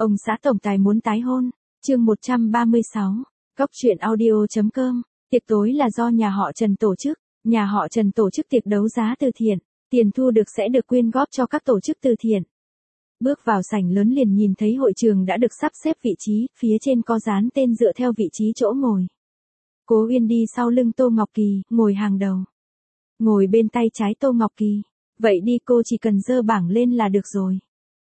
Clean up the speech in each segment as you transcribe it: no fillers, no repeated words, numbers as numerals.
Ông xã tổng tài muốn tái hôn. Chương 136. Góc truyện audio.com. Tiệc tối là do nhà họ Trần tổ chức. Nhà họ Trần tổ chức tiệc đấu giá từ thiện. Tiền thu được sẽ được quyên góp cho các tổ chức từ thiện. Bước vào sảnh lớn liền nhìn thấy hội trường đã được sắp xếp vị trí, phía trên có dán tên dựa theo vị trí chỗ ngồi. Cố Uyên đi sau lưng Tô Ngọc Kỳ, ngồi hàng đầu. Ngồi bên tay trái Tô Ngọc Kỳ. Vậy đi, cô chỉ cần giơ bảng lên là được rồi.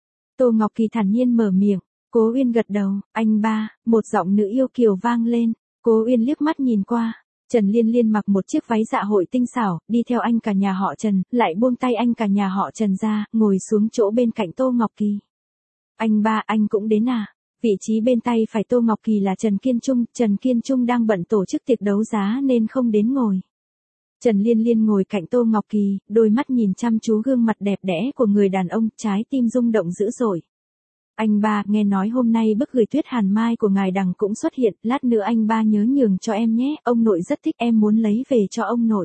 Tô Ngọc Kỳ thản nhiên mở miệng. Cố Uyên gật đầu. Anh ba, một giọng nữ yêu kiều vang lên. Cố Uyên liếc mắt nhìn qua. Trần Liên Liên mặc một chiếc váy dạ hội tinh xảo, đi theo anh cả nhà họ Trần, lại buông tay anh cả nhà họ Trần ra, ngồi xuống chỗ bên cạnh Tô Ngọc Kỳ. Anh ba, anh cũng đến à? Vị trí bên tay phải Tô Ngọc Kỳ là Trần Kiên Trung đang bận tổ chức tiệc đấu giá nên không đến ngồi. Trần Liên Liên ngồi cạnh Tô Ngọc Kỳ, đôi mắt nhìn chăm chú gương mặt đẹp đẽ của người đàn ông, trái tim rung động dữ dội. Anh ba, nghe nói hôm nay bức gửi Tuyết Hàn Mai của ngài Đằng cũng xuất hiện, lát nữa anh ba nhớ nhường cho em nhé, ông nội rất thích, em muốn lấy về cho ông nội.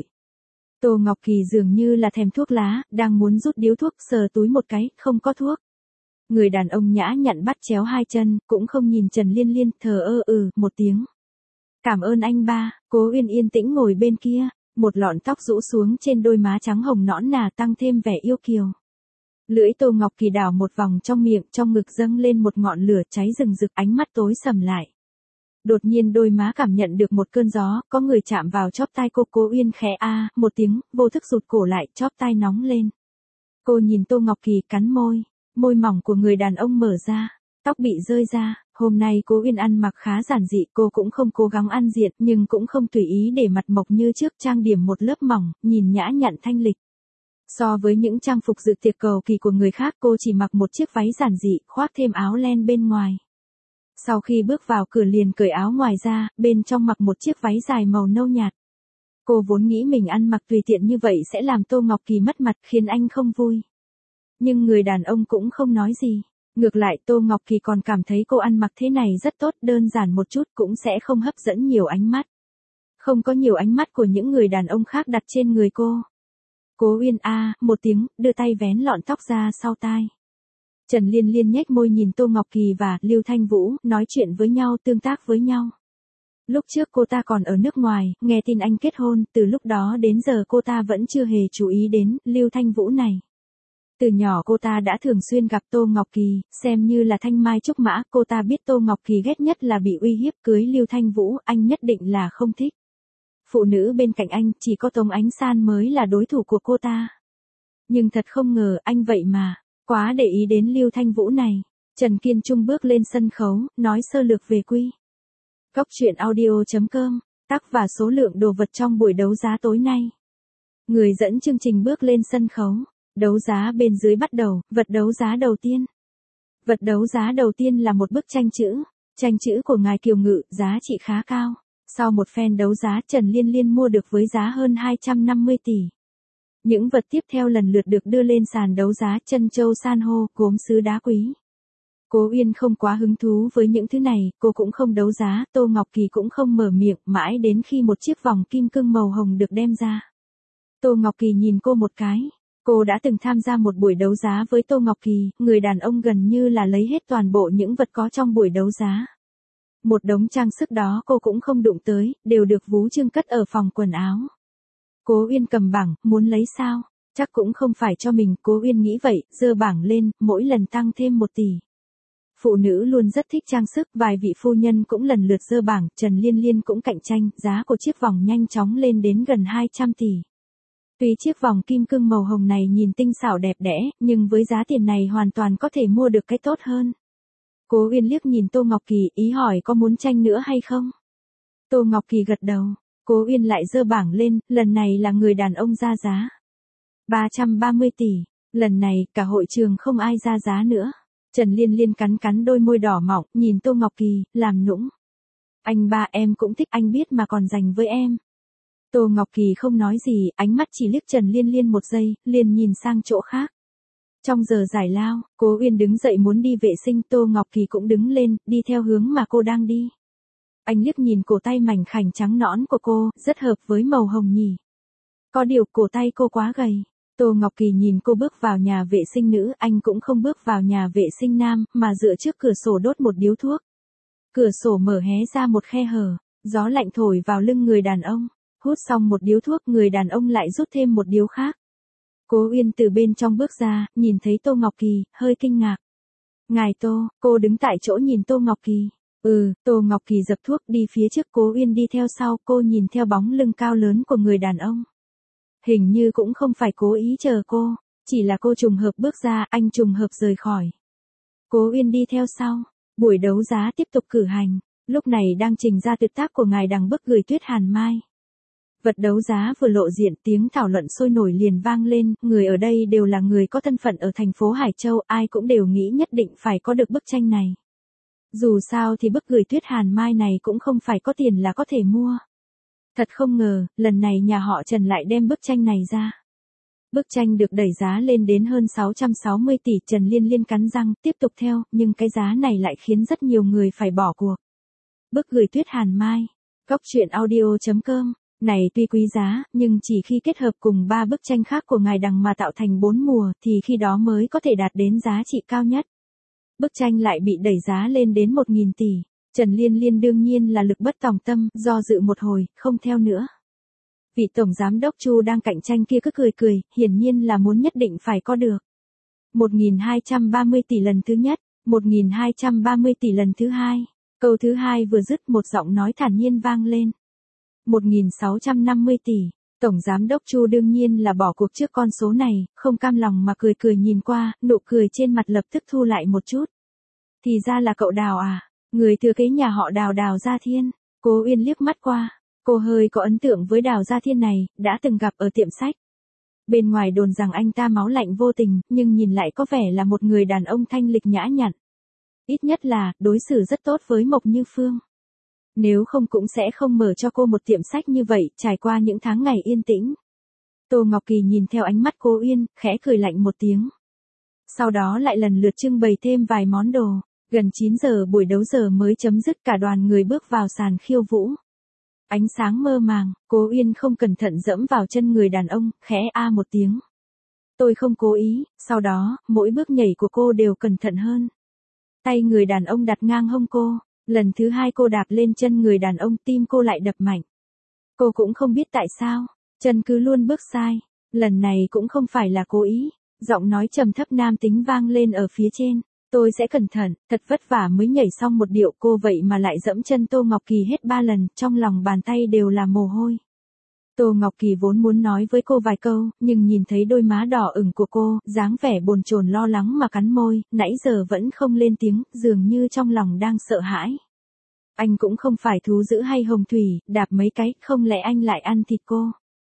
Tô Ngọc Kỳ dường như là thèm thuốc lá, đang muốn rút điếu thuốc, sờ túi một cái, không có thuốc. Người đàn ông nhã nhặn bắt chéo hai chân, cũng không nhìn Trần Liên Liên, thờ ơ một tiếng. Cảm ơn anh ba. Cố Uyên yên tĩnh ngồi bên kia, một lọn tóc rũ xuống trên đôi má trắng hồng nõn nà tăng thêm vẻ yêu kiều. Lưỡi Tô Ngọc Kỳ đảo một vòng trong miệng, trong ngực dâng lên một ngọn lửa cháy rừng rực, ánh mắt tối sầm lại. Đột nhiên đôi má cảm nhận được một cơn gió, có người chạm vào chóp tai cô. Cố Uyên khẽ a một tiếng, vô thức rụt cổ lại, chóp tai nóng lên. Cô nhìn Tô Ngọc Kỳ cắn môi, môi mỏng của người đàn ông mở ra, tóc bị rơi ra. Hôm nay Cố Uyên ăn mặc khá giản dị, cô cũng không cố gắng ăn diện, nhưng cũng không tùy ý để mặt mộc như trước, trang điểm một lớp mỏng, nhìn nhã nhặn thanh lịch. So với những trang phục dự tiệc cầu kỳ của người khác, cô chỉ mặc một chiếc váy giản dị, khoác thêm áo len bên ngoài. Sau khi bước vào cửa liền cởi áo ngoài ra, bên trong mặc một chiếc váy dài màu nâu nhạt. Cô vốn nghĩ mình ăn mặc tùy tiện như vậy sẽ làm Tô Ngọc Kỳ mất mặt, khiến anh không vui. Nhưng người đàn ông cũng không nói gì. Ngược lại Tô Ngọc Kỳ còn cảm thấy cô ăn mặc thế này rất tốt, đơn giản một chút cũng sẽ không hấp dẫn nhiều ánh mắt. Không có nhiều ánh mắt của những người đàn ông khác đặt trên người cô. Cố Uyên a một tiếng, đưa tay vén lọn tóc ra sau tai. Trần Liên Liên nhếch môi nhìn Tô Ngọc Kỳ và Lưu Thanh Vũ, nói chuyện với nhau, tương tác với nhau. Lúc trước cô ta còn ở nước ngoài, nghe tin anh kết hôn, từ lúc đó đến giờ cô ta vẫn chưa hề chú ý đến Lưu Thanh Vũ này. Từ nhỏ cô ta đã thường xuyên gặp Tô Ngọc Kỳ, xem như là thanh mai trúc mã, cô ta biết Tô Ngọc Kỳ ghét nhất là bị uy hiếp, cưới Lưu Thanh Vũ, anh nhất định là không thích. Phụ nữ bên cạnh anh, chỉ có Tống Ánh San mới là đối thủ của cô ta. Nhưng thật không ngờ, anh vậy mà, quá để ý đến Lưu Thanh Vũ này. Trần Kiên Trung bước lên sân khấu, nói sơ lược về Quy. Góc truyện audio.com, tác và số lượng đồ vật trong buổi đấu giá tối nay. Người dẫn chương trình bước lên sân khấu. Đấu giá bên dưới bắt đầu, vật đấu giá đầu tiên. Vật đấu giá đầu tiên là một bức tranh chữ của ngài Kiều Ngự, giá trị khá cao. Sau một phen đấu giá, Trần Liên Liên mua được với giá hơn 250 tỷ. Những vật tiếp theo lần lượt được đưa lên sàn đấu giá, trân châu san hô, gốm sứ đá quý. Cố Uyên không quá hứng thú với những thứ này, cô cũng không đấu giá, Tô Ngọc Kỳ cũng không mở miệng, mãi đến khi một chiếc vòng kim cương màu hồng được đem ra. Tô Ngọc Kỳ nhìn cô một cái. Cô đã từng tham gia một buổi đấu giá với Tô Ngọc Kỳ, người đàn ông gần như là lấy hết toàn bộ những vật có trong buổi đấu giá. Một đống trang sức đó cô cũng không đụng tới, đều được Vú Trương cất ở phòng quần áo. Cố Uyên cầm bảng, muốn lấy sao? Chắc cũng không phải cho mình, Cố Uyên nghĩ vậy, giơ bảng lên, mỗi lần tăng thêm 1 tỷ. Phụ nữ luôn rất thích trang sức, vài vị phu nhân cũng lần lượt giơ bảng, Trần Liên Liên cũng cạnh tranh, giá của chiếc vòng nhanh chóng lên đến gần 200 tỷ. Tuy chiếc vòng kim cương màu hồng này nhìn tinh xảo đẹp đẽ, nhưng với giá tiền này hoàn toàn có thể mua được cái tốt hơn. Cố Uyên liếc nhìn Tô Ngọc Kỳ, ý hỏi có muốn tranh nữa hay không? Tô Ngọc Kỳ gật đầu. Cố Uyên lại giơ bảng lên, lần này là người đàn ông ra giá. 330 tỷ. Lần này, cả hội trường không ai ra giá nữa. Trần Liên Liên cắn cắn đôi môi đỏ mọng, nhìn Tô Ngọc Kỳ, làm nũng. Anh ba, em cũng thích, anh biết mà còn dành với em. Tô Ngọc Kỳ không nói gì, ánh mắt chỉ liếc Trần Liên Liên một giây, liền nhìn sang chỗ khác. Trong giờ giải lao, Cố Uyên đứng dậy muốn đi vệ sinh, Tô Ngọc Kỳ cũng đứng lên, đi theo hướng mà cô đang đi. Anh liếc nhìn cổ tay mảnh khảnh trắng nõn của cô, rất hợp với màu hồng nhỉ. Có điều cổ tay cô quá gầy. Tô Ngọc Kỳ nhìn cô bước vào nhà vệ sinh nữ, anh cũng không bước vào nhà vệ sinh nam, mà dựa trước cửa sổ đốt một điếu thuốc. Cửa sổ mở hé ra một khe hở, gió lạnh thổi vào lưng người đàn ông. Hút xong một điếu thuốc, người đàn ông lại rút thêm một điếu khác. Cố Uyên từ bên trong bước ra, nhìn thấy Tô Ngọc Kỳ, hơi kinh ngạc. Ngài Tô, cô đứng tại chỗ nhìn Tô Ngọc Kỳ. Tô Ngọc Kỳ dập thuốc đi phía trước, Cố Uyên đi theo sau, cô nhìn theo bóng lưng cao lớn của người đàn ông. Hình như cũng không phải cố ý chờ cô, chỉ là cô trùng hợp bước ra, anh trùng hợp rời khỏi. Cố Uyên đi theo sau, buổi đấu giá tiếp tục cử hành, lúc này đang trình ra tuyệt tác của ngài Đằng Bức gửi Tuyết Hàn Mai. Vật đấu giá vừa lộ diện, tiếng thảo luận sôi nổi liền vang lên, người ở đây đều là người có thân phận ở thành phố Hải Châu, ai cũng đều nghĩ nhất định phải có được bức tranh này. Dù sao thì bức gửi Tuyết Hàn Mai này cũng không phải có tiền là có thể mua. Thật không ngờ, lần này nhà họ Trần lại đem bức tranh này ra. Bức tranh được đẩy giá lên đến hơn 660 tỷ, Trần Liên Liên cắn răng, tiếp tục theo, nhưng cái giá này lại khiến rất nhiều người phải bỏ cuộc. Bức gửi Tuyết Hàn Mai, Cốc.audio.com, này tuy quý giá, nhưng chỉ khi kết hợp cùng 3 bức tranh khác của ngài Đằng mà tạo thành 4 mùa, thì khi đó mới có thể đạt đến giá trị cao nhất. Bức tranh lại bị đẩy giá lên đến 1.000 tỷ. Trần Liên Liên đương nhiên là lực bất tòng tâm, do dự một hồi, không theo nữa. Vị tổng giám đốc Chu đang cạnh tranh kia cứ cười cười, hiển nhiên là muốn nhất định phải có được. 1.230 tỷ lần thứ nhất, 1.230 tỷ lần thứ hai. Câu thứ hai vừa dứt, một giọng nói thản nhiên vang lên. 1.650 tỷ. Tổng giám đốc Chu đương nhiên là bỏ cuộc trước con số này, không cam lòng mà cười cười nhìn qua, nụ cười trên mặt lập tức thu lại một chút. Thì ra là cậu Đào à, người thừa kế nhà họ Đào, Đào Gia Thiên. Cố Uyên liếc mắt qua, cô hơi có ấn tượng với Đào Gia Thiên này, đã từng gặp ở tiệm sách. Bên ngoài đồn rằng anh ta máu lạnh vô tình, nhưng nhìn lại có vẻ là một người đàn ông thanh lịch nhã nhặn. Ít nhất là, đối xử rất tốt với Mộc Như Phương. Nếu không cũng sẽ không mở cho cô một tiệm sách như vậy, trải qua những tháng ngày yên tĩnh. Tô Ngọc Kỳ nhìn theo ánh mắt Cố Uyên, khẽ cười lạnh một tiếng. Sau đó lại lần lượt trưng bày thêm vài món đồ. Gần 9 giờ buổi đấu giờ mới chấm dứt, cả đoàn người bước vào sàn khiêu vũ. Ánh sáng mơ màng, Cố Uyên không cẩn thận dẫm vào chân người đàn ông, khẽ a một tiếng. Tôi không cố ý, sau đó, mỗi bước nhảy của cô đều cẩn thận hơn. Tay người đàn ông đặt ngang hông cô, lần thứ hai cô đạp lên chân người đàn ông, tim cô lại đập mạnh. Cô cũng không biết tại sao, chân cứ luôn bước sai, lần này cũng không phải là cố ý, giọng nói trầm thấp nam tính vang lên ở phía trên. Tôi sẽ cẩn thận, thật vất vả mới nhảy xong một điệu, cô vậy mà lại dẫm chân Tô Ngọc Kỳ hết 3 lần, trong lòng bàn tay đều là mồ hôi. Tô Ngọc Kỳ vốn muốn nói với cô vài câu, nhưng nhìn thấy đôi má đỏ ửng của cô, dáng vẻ bồn chồn lo lắng mà cắn môi, nãy giờ vẫn không lên tiếng, dường như trong lòng đang sợ hãi. Anh cũng không phải thú dữ hay hồng thủy, đạp mấy cái, không lẽ anh lại ăn thịt cô?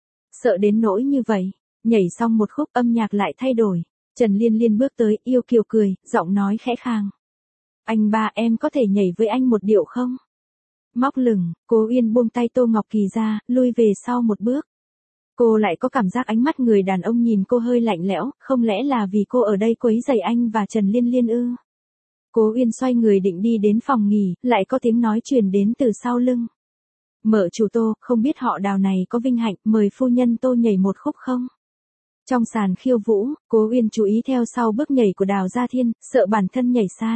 Sợ đến nỗi như vậy, nhảy xong một khúc âm nhạc lại thay đổi. Trần Liên Liên bước tới, yêu kiều cười, giọng nói khẽ khàng. Anh ba, em có thể nhảy với anh một điệu không? Móc lửng, Cố Uyên buông tay Tô Ngọc Kỳ ra, lui về sau một bước. Cô lại có cảm giác ánh mắt người đàn ông nhìn cô hơi lạnh lẽo, không lẽ là vì cô ở đây quấy rầy anh và Trần Liên Liên ư? Cố Uyên xoay người định đi đến phòng nghỉ, lại có tiếng nói truyền đến từ sau lưng. Mợ chủ Tô, không biết họ Đào này có vinh hạnh, mời phu nhân Tô nhảy một khúc không? Trong sàn khiêu vũ, Cố Uyên chú ý theo sau bước nhảy của Đào Gia Thiên, sợ bản thân nhảy sai.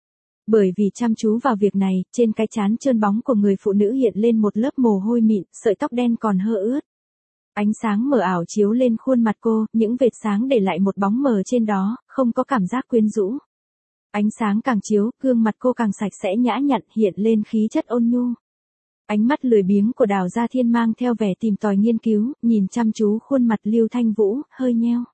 Bởi vì chăm chú vào việc này, trên cái trán trơn bóng của người phụ nữ hiện lên một lớp mồ hôi mịn, sợi tóc đen còn hơ ướt. Ánh sáng mờ ảo chiếu lên khuôn mặt cô, những vệt sáng để lại một bóng mờ trên đó, không có cảm giác quyến rũ. Ánh sáng càng chiếu, gương mặt cô càng sạch sẽ nhã nhặn, hiện lên khí chất ôn nhu. Ánh mắt lười biếng của Đào Gia Thiên mang theo vẻ tìm tòi nghiên cứu, nhìn chăm chú khuôn mặt Lưu Thanh Vũ, hơi nheo.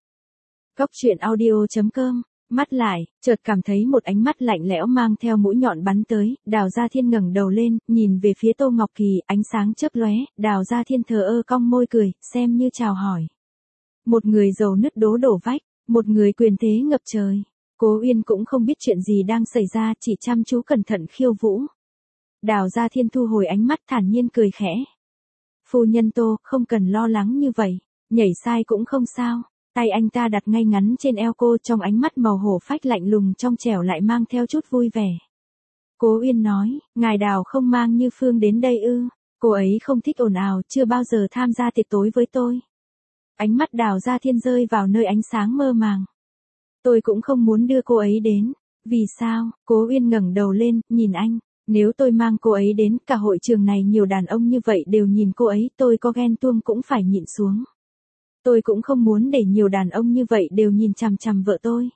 Cốc.audio.com, mắt lại, chợt cảm thấy một ánh mắt lạnh lẽo mang theo mũi nhọn bắn tới, Đào Gia Thiên ngẩng đầu lên, nhìn về phía Tô Ngọc Kỳ, ánh sáng chớp lóe, Đào Gia Thiên thờ ơ cong môi cười, xem như chào hỏi. Một người giàu nứt đố đổ vách, một người quyền thế ngập trời. Cố Uyên cũng không biết chuyện gì đang xảy ra, chỉ chăm chú cẩn thận khiêu vũ. Đào Gia Thiên thu hồi ánh mắt thản nhiên cười khẽ. Phu nhân Tô, không cần lo lắng như vậy, nhảy sai cũng không sao. Tay anh ta đặt ngay ngắn trên eo cô, trong ánh mắt màu hổ phách lạnh lùng trong trẻo lại mang theo chút vui vẻ. Cố Uyên nói, ngài Đào không mang Như Phương đến đây ư? Cô ấy không thích ồn ào, chưa bao giờ tham gia tiệc tối với tôi. Ánh mắt Đào Gia Thiên rơi vào nơi ánh sáng mơ màng. Tôi cũng không muốn đưa cô ấy đến. Vì sao? Cố Uyên ngẩng đầu lên, nhìn anh. Nếu tôi mang cô ấy đến, cả hội trường này nhiều đàn ông như vậy đều nhìn cô ấy, tôi có ghen tuông cũng phải nhịn xuống. Tôi cũng không muốn để nhiều đàn ông như vậy đều nhìn chằm chằm vợ tôi.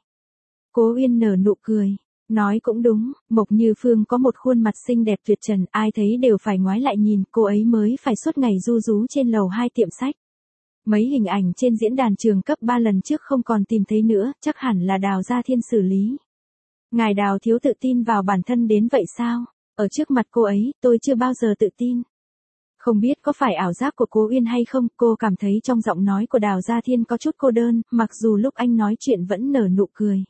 Cố Uyên nở nụ cười. Nói cũng đúng, Mộc Như Phương có một khuôn mặt xinh đẹp tuyệt trần, ai thấy đều phải ngoái lại nhìn, cô ấy mới phải suốt ngày ru rú trên lầu 2 tiệm sách. Mấy hình ảnh trên diễn đàn trường cấp 3 lần trước không còn tìm thấy nữa, chắc hẳn là Đào Gia Thiên xử lý. Ngài Đào thiếu tự tin vào bản thân đến vậy sao? Ở trước mặt cô ấy, tôi chưa bao giờ tự tin. Không biết có phải ảo giác của Cố Uyên hay không, cô cảm thấy trong giọng nói của Đào Gia Thiên có chút cô đơn, mặc dù lúc anh nói chuyện vẫn nở nụ cười.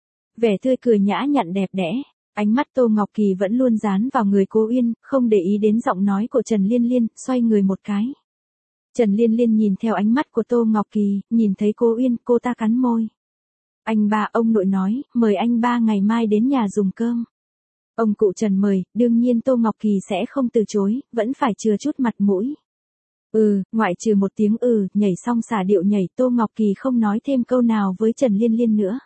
Vẻ tươi cười nhã nhặn đẹp đẽ, ánh mắt Tô Ngọc Kỳ vẫn luôn dán vào người Cố Uyên, không để ý đến giọng nói của Trần Liên Liên, xoay người một cái. Trần Liên Liên nhìn theo ánh mắt của Tô Ngọc Kỳ, nhìn thấy Cố Uyên, cô ta cắn môi. Anh ba, ông nội nói, mời anh ba ngày mai đến nhà dùng cơm. Ông cụ Trần mời, đương nhiên Tô Ngọc Kỳ sẽ không từ chối, vẫn phải chừa chút mặt mũi. Ngoại trừ một tiếng nhảy xong xả điệu nhảy, Tô Ngọc Kỳ không nói thêm câu nào với Trần Liên Liên nữa.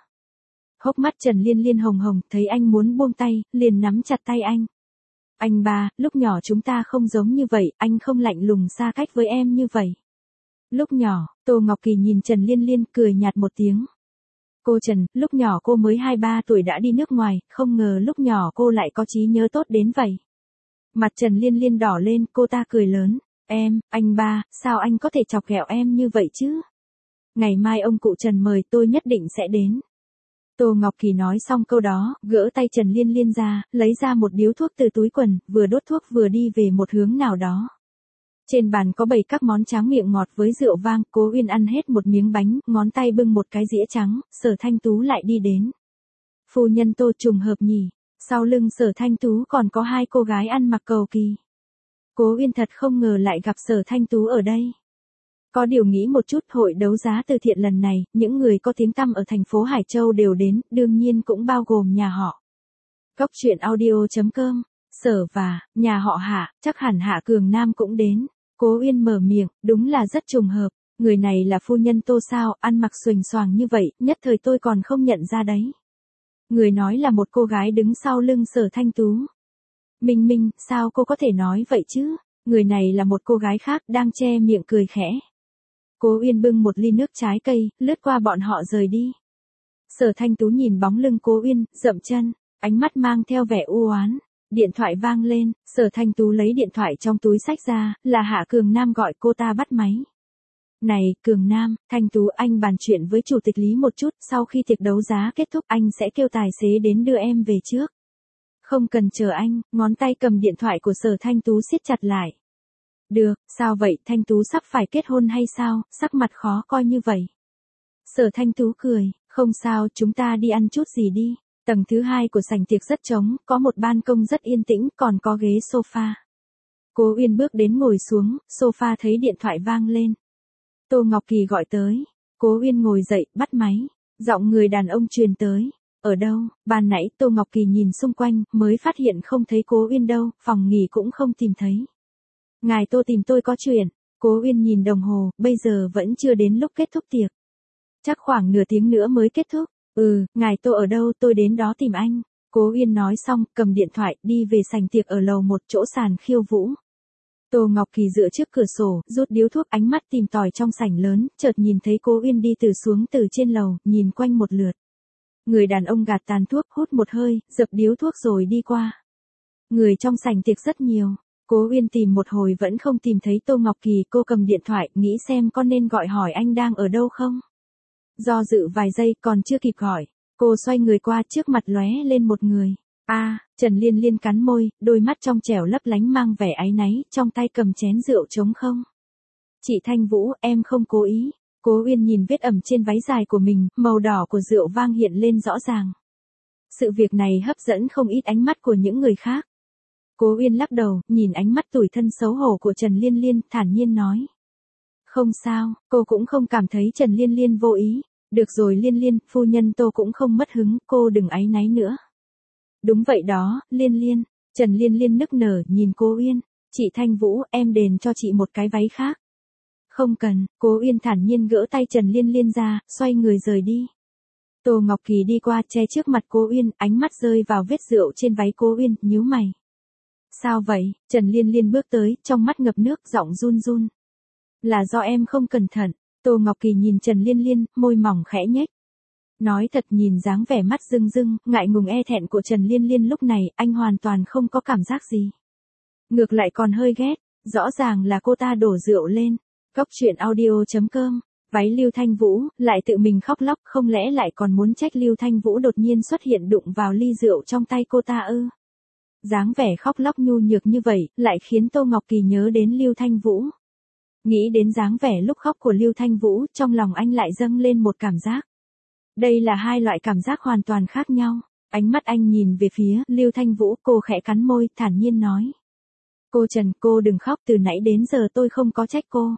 Hốc mắt Trần Liên Liên hồng hồng, thấy anh muốn buông tay, liền nắm chặt tay anh. Anh ba, lúc nhỏ chúng ta không giống như vậy, anh không lạnh lùng xa cách với em như vậy. Lúc nhỏ, Tô Ngọc Kỳ nhìn Trần Liên Liên cười nhạt một tiếng. Cô Trần, lúc nhỏ cô mới 2-3 tuổi đã đi nước ngoài, không ngờ lúc nhỏ cô lại có trí nhớ tốt đến vậy. Mặt Trần Liên Liên đỏ lên, cô ta cười lớn. Anh ba, sao anh có thể chọc ghẹo em như vậy chứ? Ngày mai ông cụ Trần mời, tôi nhất định sẽ đến. Tô Ngọc Kỳ nói xong câu đó, gỡ tay Trần Liên Liên ra, lấy ra một điếu thuốc từ túi quần, vừa đốt thuốc vừa đi về một hướng nào đó. Trên bàn có bày các món tráng miệng ngọt với rượu vang, Cố Uyên ăn hết một miếng bánh, ngón tay bưng một cái dĩa trắng, Sở Thanh Tú lại đi đến. Phu nhân Tô, trùng hợp nhỉ, sau lưng Sở Thanh Tú còn có 2 cô gái ăn mặc cầu kỳ. Cố Uyên thật không ngờ lại gặp Sở Thanh Tú ở đây. Có điều nghĩ một chút, hội đấu giá từ thiện lần này, những người có tiếng tăm ở thành phố Hải Châu đều đến, đương nhiên cũng bao gồm nhà họ. Cốc truyện audio.com, Sở và, nhà họ Hạ, chắc hẳn Hạ Cường Nam cũng đến. Cố Uyên mở miệng, đúng là rất trùng hợp, người này là phu nhân Tô sao, ăn mặc xuềnh xoàng như vậy, nhất thời tôi còn không nhận ra đấy. Người nói là một cô gái đứng sau lưng Sở Thanh Tú. Minh Minh, sao cô có thể nói vậy chứ? Người này là một cô gái khác đang che miệng cười khẽ. Cố Uyên bưng một ly nước trái cây, lướt qua bọn họ rời đi. Sở Thanh Tú nhìn bóng lưng Cố Uyên, dậm chân, ánh mắt mang theo vẻ u oán. Điện thoại vang lên, Sở Thanh Tú lấy điện thoại trong túi xách ra, là Hạ Cường Nam gọi, cô ta bắt máy. Này, Cường Nam, Thanh Tú, anh bàn chuyện với chủ tịch Lý một chút, sau khi tiệc đấu giá kết thúc anh sẽ kêu tài xế đến đưa em về trước. Không cần chờ anh, ngón tay cầm điện thoại của Sở Thanh Tú siết chặt lại. Được, sao vậy, Thanh Tú sắp phải kết hôn hay sao, sắc mặt khó coi như vậy. Sở Thanh Tú cười, không sao, chúng ta đi ăn chút gì đi. Tầng thứ 2 của sảnh tiệc rất trống, có một ban công rất yên tĩnh, còn có ghế sofa. Cố Uyên bước đến ngồi xuống, sofa thấy điện thoại vang lên. Tô Ngọc Kỳ gọi tới. Cố Uyên ngồi dậy, bắt máy. Giọng người đàn ông truyền tới. Ở đâu? Ban nãy Tô Ngọc Kỳ nhìn xung quanh, mới phát hiện không thấy Cố Uyên đâu, phòng nghỉ cũng không tìm thấy. Ngài Tô tìm tôi có chuyện. Cố Uyên nhìn đồng hồ, bây giờ vẫn chưa đến lúc kết thúc tiệc. Chắc khoảng nửa tiếng nữa mới kết thúc. Ngài Tô ở đâu, tôi đến đó tìm anh. Cố Uyên nói xong, cầm điện thoại, đi về sảnh tiệc ở lầu 1 chỗ sàn khiêu vũ. Tô Ngọc Kỳ dựa trước cửa sổ, rút điếu thuốc, ánh mắt tìm tòi trong sảnh lớn, chợt nhìn thấy Cố Uyên đi xuống từ trên lầu, nhìn quanh một lượt. Người đàn ông gạt tàn thuốc, hút một hơi, dập điếu thuốc rồi đi qua. Người trong sảnh tiệc rất nhiều. Cố Uyên tìm một hồi vẫn không tìm thấy Tô Ngọc Kỳ, cô cầm điện thoại, nghĩ xem có nên gọi hỏi anh đang ở đâu không. Do dự vài giây, còn chưa kịp gọi, cô xoay người qua, trước mặt lóe lên một người. Trần Liên Liên cắn môi, đôi mắt trong trẻo lấp lánh mang vẻ áy náy, trong tay cầm chén rượu trống không. Chị Thanh Vũ, em không cố ý. Cố Uyên nhìn vết ẩm trên váy dài của mình, màu đỏ của rượu vang hiện lên rõ ràng. Sự việc này hấp dẫn không ít ánh mắt của những người khác. Cố Uyên lắc đầu, nhìn ánh mắt tủi thân xấu hổ của Trần Liên Liên, thản nhiên nói. Không sao, cô cũng không cảm thấy Trần Liên Liên vô ý. Được rồi Liên Liên, phu nhân Tô cũng không mất hứng, cô đừng áy náy nữa. Đúng vậy đó, Liên Liên. Trần Liên Liên nức nở nhìn Cố Uyên. Chị Thanh Vũ, em đền cho chị một cái váy khác. Không cần, Cố Uyên thản nhiên gỡ tay Trần Liên Liên ra, xoay người rời đi. Tô Ngọc Kỳ đi qua che trước mặt Cố Uyên, ánh mắt rơi vào vết rượu trên váy Cố Uyên, nhíu mày. Sao vậy? Trần Liên Liên bước tới, trong mắt ngập nước, giọng run run. Là do em không cẩn thận. Tô Ngọc Kỳ nhìn Trần Liên Liên, môi mỏng khẽ nhếch. Nói thật, nhìn dáng vẻ mắt rưng rưng, ngại ngùng e thẹn của Trần Liên Liên lúc này, anh hoàn toàn không có cảm giác gì. Ngược lại còn hơi ghét, rõ ràng là cô ta đổ rượu lên. Cóc truyện audio.com, váy Lưu Thanh Vũ, lại tự mình khóc lóc, không lẽ lại còn muốn trách Lưu Thanh Vũ đột nhiên xuất hiện đụng vào ly rượu trong tay cô ta ư? Dáng vẻ khóc lóc nhu nhược như vậy, lại khiến Tô Ngọc Kỳ nhớ đến Lưu Thanh Vũ. Nghĩ đến dáng vẻ lúc khóc của Lưu Thanh Vũ, trong lòng anh lại dâng lên một cảm giác. Đây là hai loại cảm giác hoàn toàn khác nhau. Ánh mắt anh nhìn về phía Lưu Thanh Vũ, cô khẽ cắn môi, thản nhiên nói. Cô Trần, cô đừng khóc, từ nãy đến giờ tôi không có trách cô.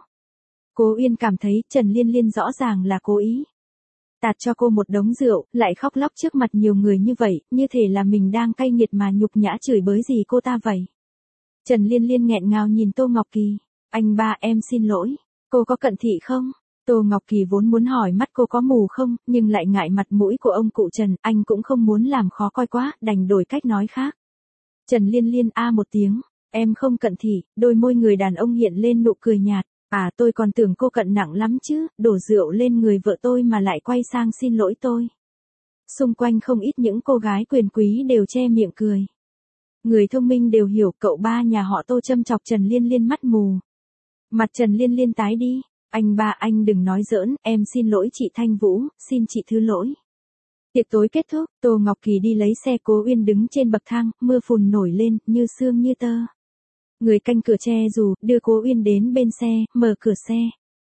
Cố Uyên cảm thấy Trần Liên Liên rõ ràng là cố ý. Tạt cho cô một đống rượu, lại khóc lóc trước mặt nhiều người như vậy, như thể là mình đang cay nghiệt mà nhục nhã chửi bới gì cô ta vậy. Trần Liên Liên nghẹn ngào nhìn Tô Ngọc Kỳ. Anh ba, em xin lỗi. Cô có cận thị không? Tô Ngọc Kỳ vốn muốn hỏi mắt cô có mù không, nhưng lại ngại mặt mũi của ông cụ Trần, anh cũng không muốn làm khó coi quá, đành đổi cách nói khác. Trần Liên Liên a một tiếng, em không cận thị, đôi môi người đàn ông hiện lên nụ cười nhạt. À, tôi còn tưởng cô cận nặng lắm chứ, đổ rượu lên người vợ tôi mà lại quay sang xin lỗi tôi. Xung quanh không ít những cô gái quyền quý đều che miệng cười. Người thông minh đều hiểu cậu ba nhà họ Tô châm chọc Trần Liên Liên mắt mù. Mặt Trần Liên Liên tái đi. Anh ba, anh đừng nói giỡn, em xin lỗi chị Thanh Vũ, xin chị thứ lỗi. Tiệc tối kết thúc, Tô Ngọc Kỳ đi lấy xe, Cố Uyên đứng trên bậc thang, mưa phùn nổi lên, như sương như tơ. Người canh cửa che dù, đưa Cố Uyên đến bên xe, mở cửa xe.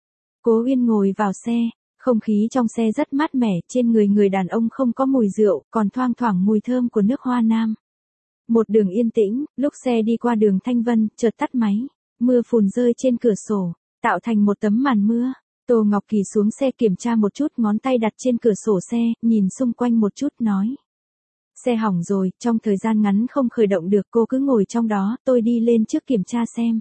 Cố Uyên ngồi vào xe, không khí trong xe rất mát mẻ, trên người người đàn ông không có mùi rượu, còn thoang thoảng mùi thơm của nước hoa nam. Một đường yên tĩnh, lúc xe đi qua đường Thanh Vân, chợt tắt máy, mưa phùn rơi trên cửa sổ, tạo thành một tấm màn mưa. Tô Ngọc Kỳ xuống xe kiểm tra một chút, ngón tay đặt trên cửa sổ xe, nhìn xung quanh một chút nói. Xe hỏng rồi, trong thời gian ngắn không khởi động được, cô cứ ngồi trong đó, tôi đi lên trước kiểm tra xem.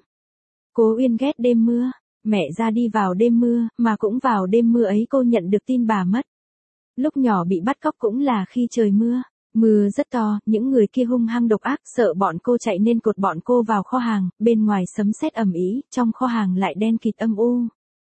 Cố Uyên ghét đêm mưa, mẹ ra đi vào đêm mưa, mà cũng vào đêm mưa ấy cô nhận được tin bà mất. Lúc nhỏ bị bắt cóc cũng là khi trời mưa. Mưa rất to, những người kia hung hăng độc ác, sợ bọn cô chạy nên cột bọn cô vào kho hàng, bên ngoài sấm sét ầm ĩ, trong kho hàng lại đen kịt âm u.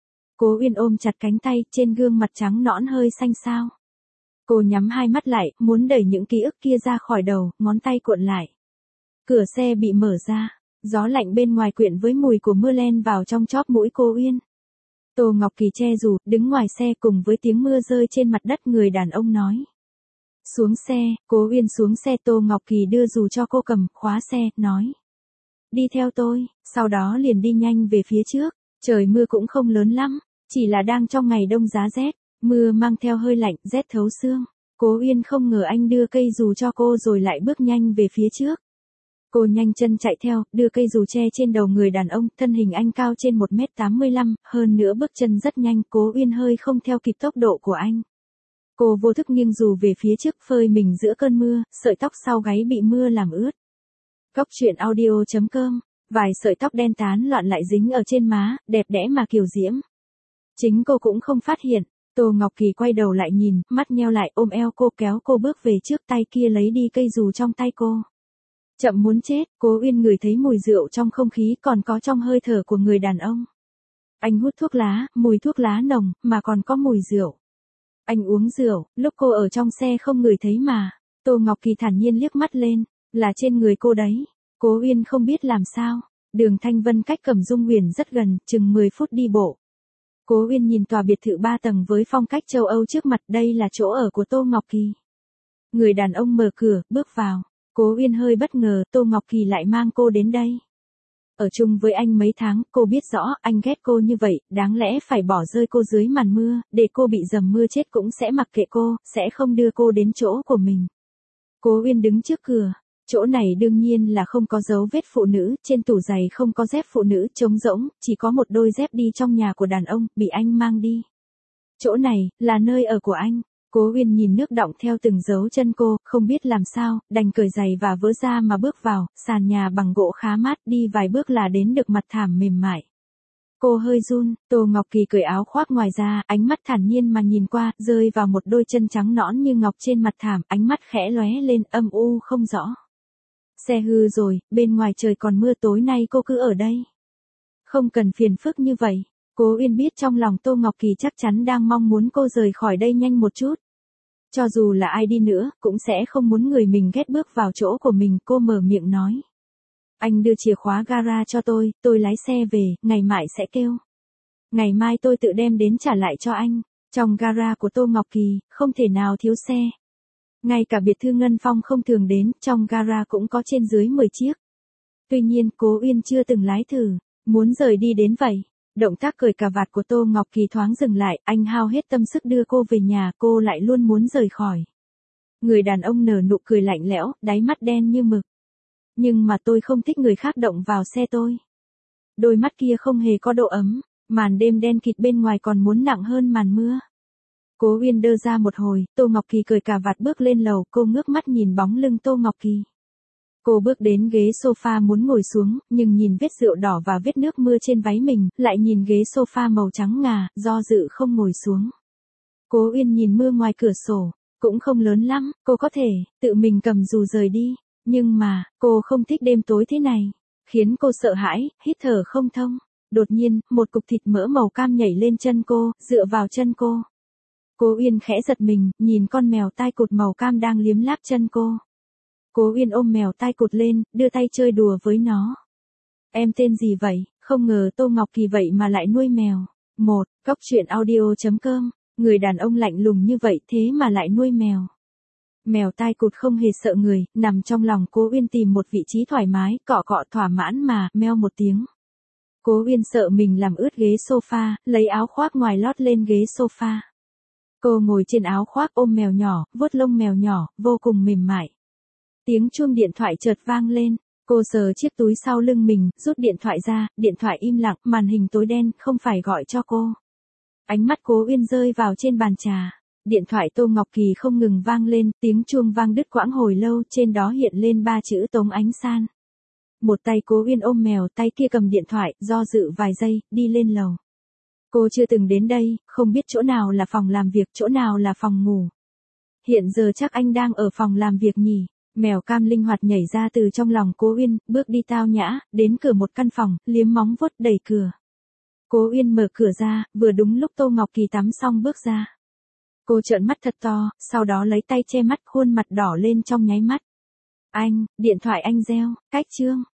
Cố Uyên ôm chặt cánh tay, trên gương mặt trắng nõn hơi xanh xao. Cô nhắm hai mắt lại, muốn đẩy những ký ức kia ra khỏi đầu, ngón tay cuộn lại. Cửa xe bị mở ra, gió lạnh bên ngoài quyện với mùi của mưa len vào trong chóp mũi cô Uyên. Tô Ngọc Kỳ che dù, đứng ngoài xe cùng với tiếng mưa rơi trên mặt đất, người đàn ông nói. Xuống xe, Cố Uyên xuống xe, Tô Ngọc Kỳ đưa dù cho cô cầm, khóa xe, nói. Đi theo tôi, sau đó liền đi nhanh về phía trước, trời mưa cũng không lớn lắm, chỉ là đang trong ngày đông giá rét, mưa mang theo hơi lạnh, rét thấu xương. Cố Uyên không ngờ anh đưa cây dù cho cô rồi lại bước nhanh về phía trước. Cô nhanh chân chạy theo, đưa cây dù che trên đầu người đàn ông, thân hình anh cao trên 1m85, hơn nữa bước chân rất nhanh, Cố Uyên hơi không theo kịp tốc độ của anh. Cô vô thức nghiêng dù về phía trước, phơi mình giữa cơn mưa, sợi tóc sau gáy bị mưa làm ướt. Cóc truyện audio.com, vài sợi tóc đen tán loạn lại dính ở trên má, đẹp đẽ mà kiều diễm. Chính cô cũng không phát hiện. Tô Ngọc Kỳ quay đầu lại nhìn, mắt nheo lại, ôm eo cô, kéo cô bước về trước, tay kia lấy đi cây dù trong tay cô. Chậm muốn chết, Cố Uyên ngửi thấy mùi rượu trong không khí, còn có trong hơi thở của người đàn ông. Anh hút thuốc lá, mùi thuốc lá nồng, mà còn có mùi rượu. Anh uống rượu, lúc cô ở trong xe không ngửi thấy mà. Tô Ngọc Kỳ thản nhiên liếc mắt lên, là trên người cô đấy. Cố Uyên không biết làm sao. Đường Thanh Vân cách Cẩm Dung Huyền rất gần, chừng 10 phút đi bộ. Cố Uyên nhìn tòa biệt thự 3 tầng với phong cách châu Âu trước mặt, đây là chỗ ở của Tô Ngọc Kỳ. Người đàn ông mở cửa, bước vào. Cố Uyên hơi bất ngờ, Tô Ngọc Kỳ lại mang cô đến đây. Ở chung với anh mấy tháng, cô biết rõ anh ghét cô như vậy, đáng lẽ phải bỏ rơi cô dưới màn mưa, để cô bị dầm mưa chết cũng sẽ mặc kệ cô, sẽ không đưa cô đến chỗ của mình. Cố Uyên đứng trước cửa, chỗ này đương nhiên là không có dấu vết phụ nữ, trên tủ giày không có dép phụ nữ, trống rỗng, chỉ có một đôi dép đi trong nhà của đàn ông, bị anh mang đi. Chỗ này, là nơi ở của anh. Cố Uyên nhìn nước đọng theo từng dấu chân cô, không biết làm sao, đành cởi giày và vớ ra mà bước vào, sàn nhà bằng gỗ khá mát, đi vài bước là đến được mặt thảm mềm mại. Cô hơi run, Tô Ngọc Kỳ cởi áo khoác ngoài ra, ánh mắt thản nhiên mà nhìn qua, rơi vào một đôi chân trắng nõn như ngọc trên mặt thảm, ánh mắt khẽ lóe lên, âm u không rõ. Xe hư rồi, bên ngoài trời còn mưa, tối nay cô cứ ở đây. Không cần phiền phức như vậy. Cố Uyên biết trong lòng Tô Ngọc Kỳ chắc chắn đang mong muốn cô rời khỏi đây nhanh một chút. Cho dù là ai đi nữa, cũng sẽ không muốn người mình ghét bước vào chỗ của mình, cô mở miệng nói. Anh đưa chìa khóa gara cho tôi lái xe về, ngày mai sẽ kêu. Ngày mai tôi tự đem đến trả lại cho anh. Trong gara của Tô Ngọc Kỳ, không thể nào thiếu xe. Ngay cả biệt thự Ngân Phong không thường đến, trong gara cũng có trên dưới 10 chiếc. Tuy nhiên, Cố Uyên chưa từng lái thử, muốn rời đi đến vậy. Động tác cởi cà vạt của Tô Ngọc Kỳ thoáng dừng lại, anh hao hết tâm sức đưa cô về nhà, cô lại luôn muốn rời khỏi. Người đàn ông nở nụ cười lạnh lẽo, đáy mắt đen như mực. Nhưng mà tôi không thích người khác động vào xe tôi. Đôi mắt kia không hề có độ ấm, màn đêm đen kịt bên ngoài còn muốn nặng hơn màn mưa. Cố Uyên đơ ra một hồi, Tô Ngọc Kỳ cởi cà vạt bước lên lầu, cô ngước mắt nhìn bóng lưng Tô Ngọc Kỳ. Cô bước đến ghế sofa muốn ngồi xuống, nhưng nhìn vết rượu đỏ và vết nước mưa trên váy mình, lại nhìn ghế sofa màu trắng ngà, do dự không ngồi xuống. Cố Uyên nhìn mưa ngoài cửa sổ, cũng không lớn lắm, cô có thể tự mình cầm dù rời đi, nhưng mà, cô không thích đêm tối thế này, khiến cô sợ hãi, hít thở không thông. Đột nhiên, một cục thịt mỡ màu cam nhảy lên chân cô, dựa vào chân cô. Cố Uyên khẽ giật mình, nhìn con mèo tai cụt màu cam đang liếm láp chân cô. Cố Uyên ôm mèo tai cụt lên, đưa tay chơi đùa với nó. Em tên gì vậy? Không ngờ Tô Ngọc Kỳ vậy mà lại nuôi mèo. Cóc truyện audio.com. Người đàn ông lạnh lùng như vậy thế mà lại nuôi mèo. Mèo tai cụt không hề sợ người, nằm trong lòng Cố Uyên tìm một vị trí thoải mái, cọ cọ thỏa mãn mà, meo một tiếng. Cố Uyên sợ mình làm ướt ghế sofa, lấy áo khoác ngoài lót lên ghế sofa. Cô ngồi trên áo khoác ôm mèo nhỏ, vuốt lông mèo nhỏ, vô cùng mềm mại. Tiếng chuông điện thoại chợt vang lên, cô sờ chiếc túi sau lưng mình, rút điện thoại ra, điện thoại im lặng, màn hình tối đen, không phải gọi cho cô. Ánh mắt Cố Uyên rơi vào trên bàn trà, điện thoại Tô Ngọc Kỳ không ngừng vang lên, tiếng chuông vang đứt quãng hồi lâu, trên đó hiện lên 3 chữ Tống Ánh San. Một tay Cố Uyên ôm mèo, tay kia cầm điện thoại, do dự vài giây, đi lên lầu. Cô chưa từng đến đây, không biết chỗ nào là phòng làm việc, chỗ nào là phòng ngủ. Hiện giờ chắc anh đang ở phòng làm việc nhỉ. Mèo cam linh hoạt nhảy ra từ trong lòng Cố Uyên, bước đi tao nhã, đến cửa một căn phòng, liếm móng vuốt đẩy cửa. Cố Uyên mở cửa ra, vừa đúng lúc Tô Ngọc Kỳ tắm xong bước ra. Cô trợn mắt thật to, sau đó lấy tay che mắt, khuôn mặt đỏ lên trong nháy mắt. Anh, điện thoại anh reo, cách chương.